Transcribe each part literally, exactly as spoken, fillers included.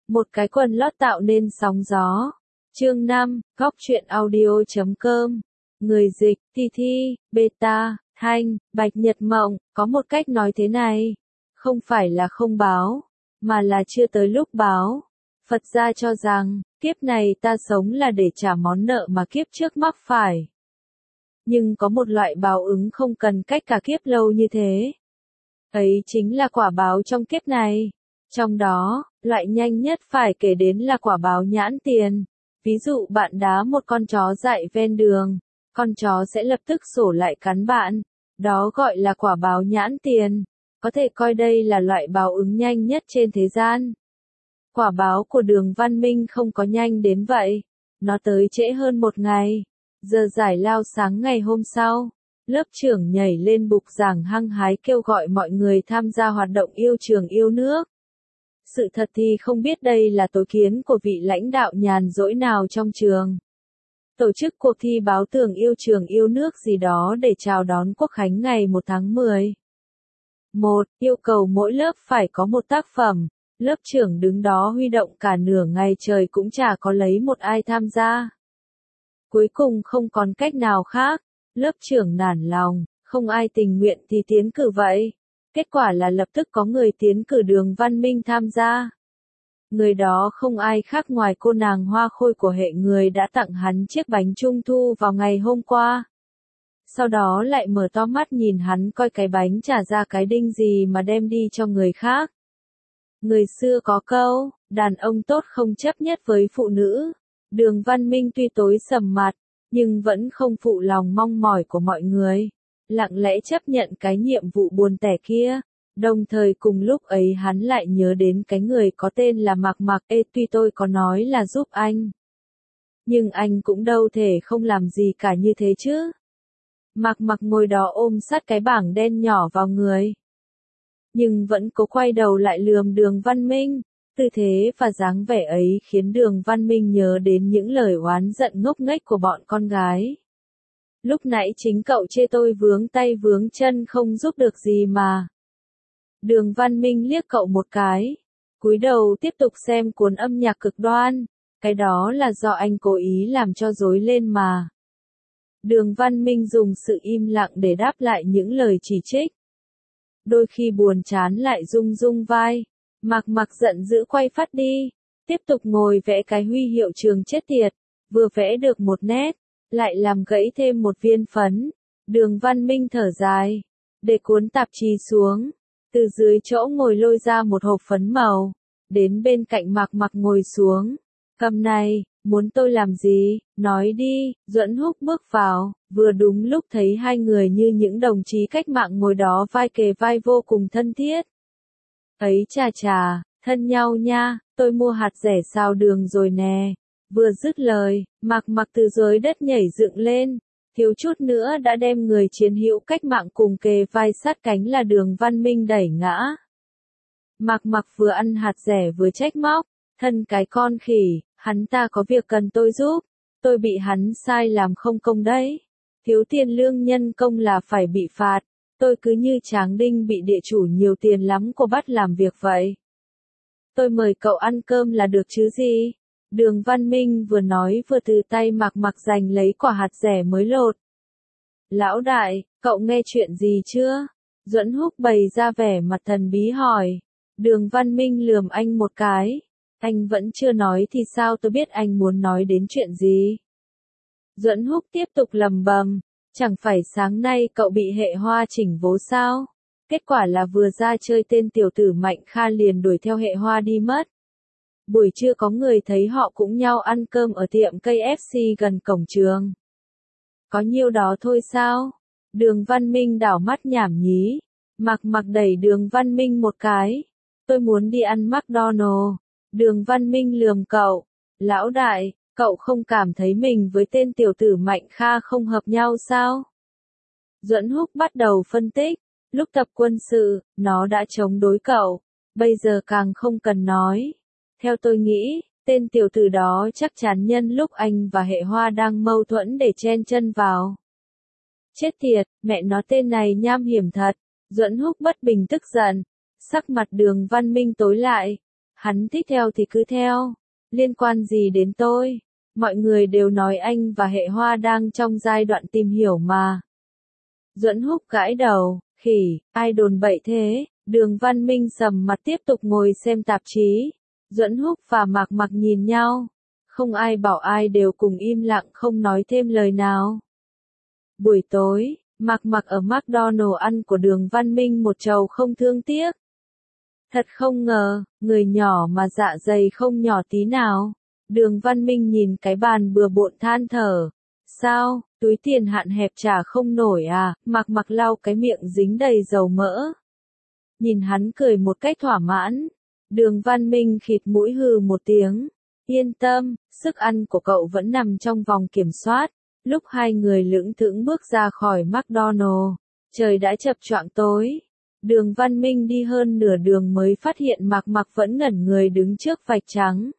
Một cái quần lót tạo nên sóng gió. Chương năm, góc truyện audio chấm com. Người dịch, Thi Thi, Beta, Thanh, Bạch Nhật Mộng, có một cách nói thế này. Không phải là không báo, mà là chưa tới lúc báo. Phật gia cho rằng, kiếp này ta sống là để trả món nợ mà kiếp trước mắc phải. Nhưng có một loại báo ứng không cần cách cả kiếp lâu như thế. Ấy chính là quả báo trong kiếp này. Trong đó, loại nhanh nhất phải kể đến là quả báo nhãn tiền. Ví dụ bạn đá một con chó dại ven đường, con chó sẽ lập tức sổ lại cắn bạn. Đó gọi là quả báo nhãn tiền. Có thể coi đây là loại báo ứng nhanh nhất trên thế gian. Quả báo của Đường Văn Minh không có nhanh đến vậy. Nó tới trễ hơn một ngày. Giờ giải lao sáng ngày hôm sau, lớp trưởng nhảy lên bục giảng hăng hái kêu gọi mọi người tham gia hoạt động yêu trường yêu nước. Sự thật thì không biết đây là tối kiến của vị lãnh đạo nhàn rỗi nào trong trường. Tổ chức cuộc thi báo tường yêu trường yêu nước gì đó để chào đón Quốc khánh ngày một tháng mười. một. Yêu cầu mỗi lớp phải có một tác phẩm. Lớp trưởng đứng đó huy động cả nửa ngày trời cũng chả có lấy một ai tham gia. Cuối cùng không còn cách nào khác, lớp trưởng nản lòng, không ai tình nguyện thì tiến cử vậy. Kết quả là lập tức có người tiến cử Đường Văn Minh tham gia. Người đó không ai khác ngoài cô nàng hoa khôi của hệ người đã tặng hắn chiếc bánh trung thu vào ngày hôm qua. Sau đó lại mở to mắt nhìn hắn coi cái bánh trả ra cái đinh gì mà đem đi cho người khác. Người xưa có câu, đàn ông tốt không chấp nhất với phụ nữ. Đường Văn Minh tuy tối sầm mặt, nhưng vẫn không phụ lòng mong mỏi của mọi người. Lặng lẽ chấp nhận cái nhiệm vụ buồn tẻ kia. Đồng thời cùng lúc ấy hắn lại nhớ đến cái người có tên là Mạc Mạc. Ê, tuy tôi có nói là giúp anh, nhưng anh cũng đâu thể không làm gì cả như thế chứ. Mạc Mạc ngồi đó ôm sát cái bảng đen nhỏ vào người, nhưng vẫn cố quay đầu lại lườm Đường Văn Minh. Tư thế và dáng vẻ ấy khiến Đường Văn Minh nhớ đến những lời oán giận ngốc nghếch của bọn con gái. Lúc nãy chính cậu chê tôi vướng tay vướng chân không giúp được gì mà. Đường Văn Minh liếc cậu một cái, cúi đầu tiếp tục xem cuốn âm nhạc cực đoan. Cái đó là do anh cố ý làm cho rối lên mà. Đường Văn Minh dùng sự im lặng để đáp lại những lời chỉ trích. Đôi khi buồn chán lại rung rung vai. Mạc Mạc giận dữ quay phát đi, tiếp tục ngồi vẽ cái huy hiệu trường chết tiệt, vừa vẽ được một nét, lại làm gãy thêm một viên phấn. Đường Văn Minh thở dài, để cuốn tạp chí xuống, từ dưới chỗ ngồi lôi ra một hộp phấn màu, đến bên cạnh Mạc Mạc ngồi xuống. Cầm này, muốn tôi làm gì, nói đi. Duẫn Húc bước vào, vừa đúng lúc thấy hai người như những đồng chí cách mạng ngồi đó vai kề vai vô cùng thân thiết. Ấy chà chà, thân nhau nha, tôi mua hạt rẻ xào đường rồi nè. Vừa dứt lời, Mạc Mạc từ dưới đất nhảy dựng lên, thiếu chút nữa đã đem người chiến hữu cách mạng cùng kề vai sát cánh là Đường Văn Minh đẩy ngã. Mạc Mạc vừa ăn hạt rẻ vừa trách móc, thân cái con khỉ, hắn ta có việc cần tôi giúp, tôi bị hắn sai làm không công đấy. Thiếu tiền lương nhân công là phải bị phạt. Tôi cứ như Tráng Đinh bị địa chủ nhiều tiền lắm của bắt làm việc vậy. Tôi mời cậu ăn cơm là được chứ gì? Đường Văn Minh vừa nói vừa từ tay Mạc Mạc giành lấy quả hạt rẻ mới lột. Lão đại, cậu nghe chuyện gì chưa? Duẫn Húc bày ra vẻ mặt thần bí hỏi. Đường Văn Minh lườm anh một cái. Anh vẫn chưa nói thì sao tôi biết anh muốn nói đến chuyện gì? Duẫn Húc tiếp tục lầm bầm. Chẳng phải sáng nay cậu bị hệ hoa chỉnh vố sao? Kết quả là vừa ra chơi tên tiểu tử Mạnh Kha liền đuổi theo hệ hoa đi mất. Buổi trưa có người thấy họ cũng nhau ăn cơm ở tiệm cây ép xê gần cổng trường. Có nhiêu đó thôi sao? Đường Văn Minh đảo mắt nhảm nhí. Mạc Mạc đẩy Đường Văn Minh một cái. Tôi muốn đi ăn McDonald's. Đường Văn Minh lườm cậu. Lão đại, cậu không cảm thấy mình với tên tiểu tử Mạnh Kha không hợp nhau sao? Duẫn Húc bắt đầu phân tích. Lúc tập quân sự, nó đã chống đối cậu. Bây giờ càng không cần nói. Theo tôi nghĩ, tên tiểu tử đó chắc chắn nhân lúc anh và hệ hoa đang mâu thuẫn để chen chân vào. Chết tiệt, mẹ nó tên này nham hiểm thật. Duẫn Húc bất bình tức giận. Sắc mặt Đường Văn Minh tối lại. Hắn thích theo thì cứ theo. Liên quan gì đến tôi? Mọi người đều nói anh và Hệ Hoa đang trong giai đoạn tìm hiểu mà. Duẫn Húc gãi đầu, khỉ, ai đồn bậy thế? Đường Văn Minh sầm mặt tiếp tục ngồi xem tạp chí. Duẫn Húc và Mạc Mặc nhìn nhau. Không ai bảo ai, đều cùng im lặng không nói thêm lời nào. Buổi tối, Mạc Mặc ở McDonald ăn của Đường Văn Minh một chầu không thương tiếc. Thật không ngờ, người nhỏ mà dạ dày không nhỏ tí nào. Đường Văn Minh nhìn cái bàn bừa bộn than thở. Sao, túi tiền hạn hẹp trả không nổi à? Mạc Mặc lau cái miệng dính đầy dầu mỡ. Nhìn hắn cười một cách thỏa mãn. Đường Văn Minh khịt mũi hừ một tiếng. Yên tâm, sức ăn của cậu vẫn nằm trong vòng kiểm soát. Lúc hai người lững thững bước ra khỏi McDonald, trời đã chập choạng tối. Đường Văn Minh đi hơn nửa đường mới phát hiện Mạc Mặc vẫn ngẩn người đứng trước vạch trắng.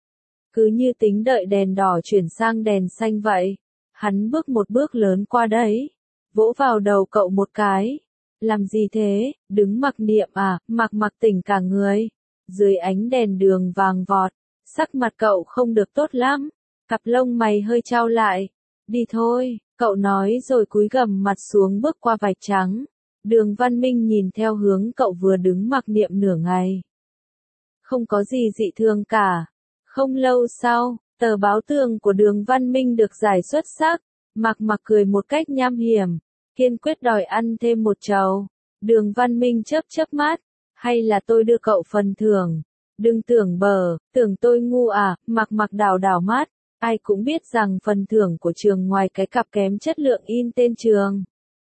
Cứ như tính đợi đèn đỏ chuyển sang đèn xanh vậy. Hắn bước một bước lớn qua đấy, vỗ vào đầu cậu một cái. Làm gì thế, đứng mặc niệm à? Mạc Mặc tỉnh cả người. Dưới ánh đèn đường vàng vọt, sắc mặt cậu không được tốt lắm. Cặp lông mày hơi chau lại. Đi thôi, cậu nói rồi cúi gằm mặt xuống bước qua vạch trắng. Đường Văn Minh nhìn theo hướng cậu vừa đứng mặc niệm nửa ngày. Không có gì dị thường cả. Không lâu sau, tờ báo tường của Đường Văn Minh được giải xuất sắc. Mạc Mặc cười một cách nham hiểm, kiên quyết đòi ăn thêm một chầu. Đường Văn Minh chớp chớp mắt. Hay là tôi đưa cậu phần thưởng? Đừng tưởng bờ, tưởng tôi ngu à? Mạc Mặc đảo đảo mắt. Ai cũng biết rằng phần thưởng của trường ngoài cái cặp kém chất lượng in tên trường,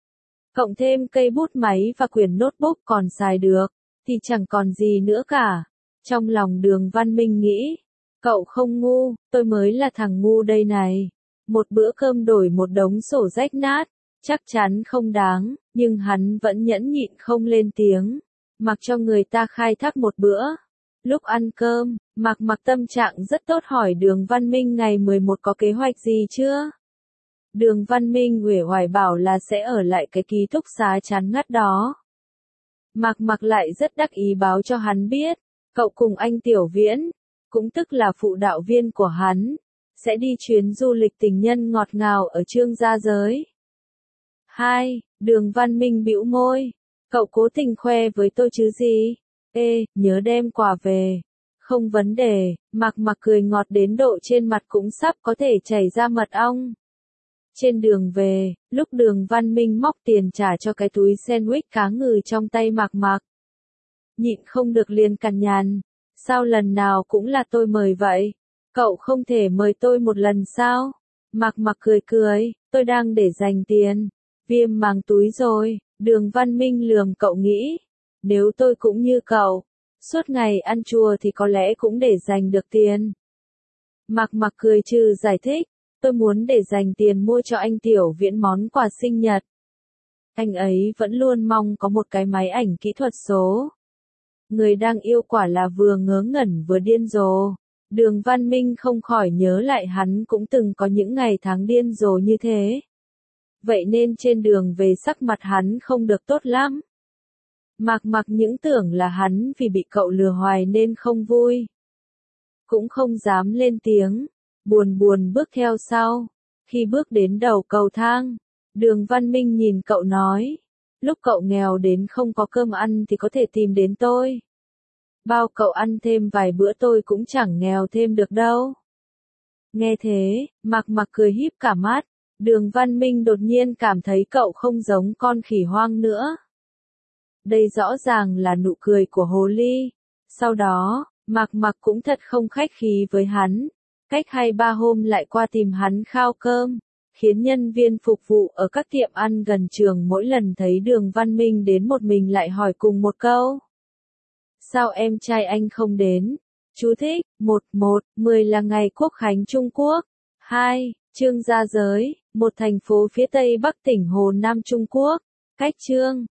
cộng thêm cây bút máy và quyển notebook còn xài được, thì chẳng còn gì nữa cả. Trong lòng Đường Văn Minh nghĩ, cậu không ngu, tôi mới là thằng ngu đây này. Một bữa cơm đổi một đống sổ rách nát, chắc chắn không đáng, nhưng hắn vẫn nhẫn nhịn không lên tiếng, mặc cho người ta khai thác một bữa. Lúc ăn cơm, Mạc Mặc tâm trạng rất tốt hỏi Đường Văn Minh ngày mười một có kế hoạch gì chưa? Đường Văn Minh uể oải bảo là sẽ ở lại cái ký túc xá chán ngắt đó. Mạc Mặc lại rất đắc ý báo cho hắn biết, cậu cùng anh Tiểu Viễn, cũng tức là phụ đạo viên của hắn, sẽ đi chuyến du lịch tình nhân ngọt ngào ở Trương Gia Giới. Hai, Đường Văn Minh bĩu môi, cậu cố tình khoe với tôi chứ gì? Ê, nhớ đem quà về. Không vấn đề, Mạc Mặc cười ngọt đến độ trên mặt cũng sắp có thể chảy ra mật ong. Trên đường về, lúc Đường Văn Minh móc tiền trả cho cái túi sandwich cá ngừ trong tay Mạc Mặc, nhịn không được liền cằn nhằn. Sao lần nào cũng là tôi mời vậy? Cậu không thể mời tôi một lần sao? Mạc Mặc cười cười, tôi đang để dành tiền. Viêm màng túi rồi. Đường Văn Minh lườm cậu nghĩ, nếu tôi cũng như cậu, suốt ngày ăn chùa thì có lẽ cũng để dành được tiền. Mạc Mặc cười trừ giải thích, tôi muốn để dành tiền mua cho anh Tiểu Viễn món quà sinh nhật. Anh ấy vẫn luôn mong có một cái máy ảnh kỹ thuật số. Người đang yêu quả là vừa ngớ ngẩn vừa điên rồ. Đường Văn Minh không khỏi nhớ lại hắn cũng từng có những ngày tháng điên rồ như thế. Vậy nên trên đường về sắc mặt hắn không được tốt lắm. Mạc Mặc những tưởng là hắn vì bị cậu lừa hoài nên không vui. Cũng không dám lên tiếng, buồn buồn bước theo sau. Khi bước đến đầu cầu thang, Đường Văn Minh nhìn cậu nói, lúc cậu nghèo đến không có cơm ăn thì có thể tìm đến tôi. Bao cậu ăn thêm vài bữa tôi cũng chẳng nghèo thêm được đâu. Nghe thế, Mạc Mặc cười híp cả mắt. Đường Văn Minh đột nhiên cảm thấy cậu không giống con khỉ hoang nữa. Đây rõ ràng là nụ cười của hồ ly. Sau đó, Mạc Mặc cũng thật không khách khí với hắn. Cách hai ba hôm lại qua tìm hắn khao cơm, khiến nhân viên phục vụ ở các tiệm ăn gần trường mỗi lần thấy Đường Văn Minh đến một mình lại hỏi cùng một câu. Sao em trai anh không đến? Chú thích, một một, mười là ngày Quốc khánh Trung Quốc. hai. Trương Gia Giới, một thành phố phía tây bắc tỉnh Hồ Nam Trung Quốc. Cách Trương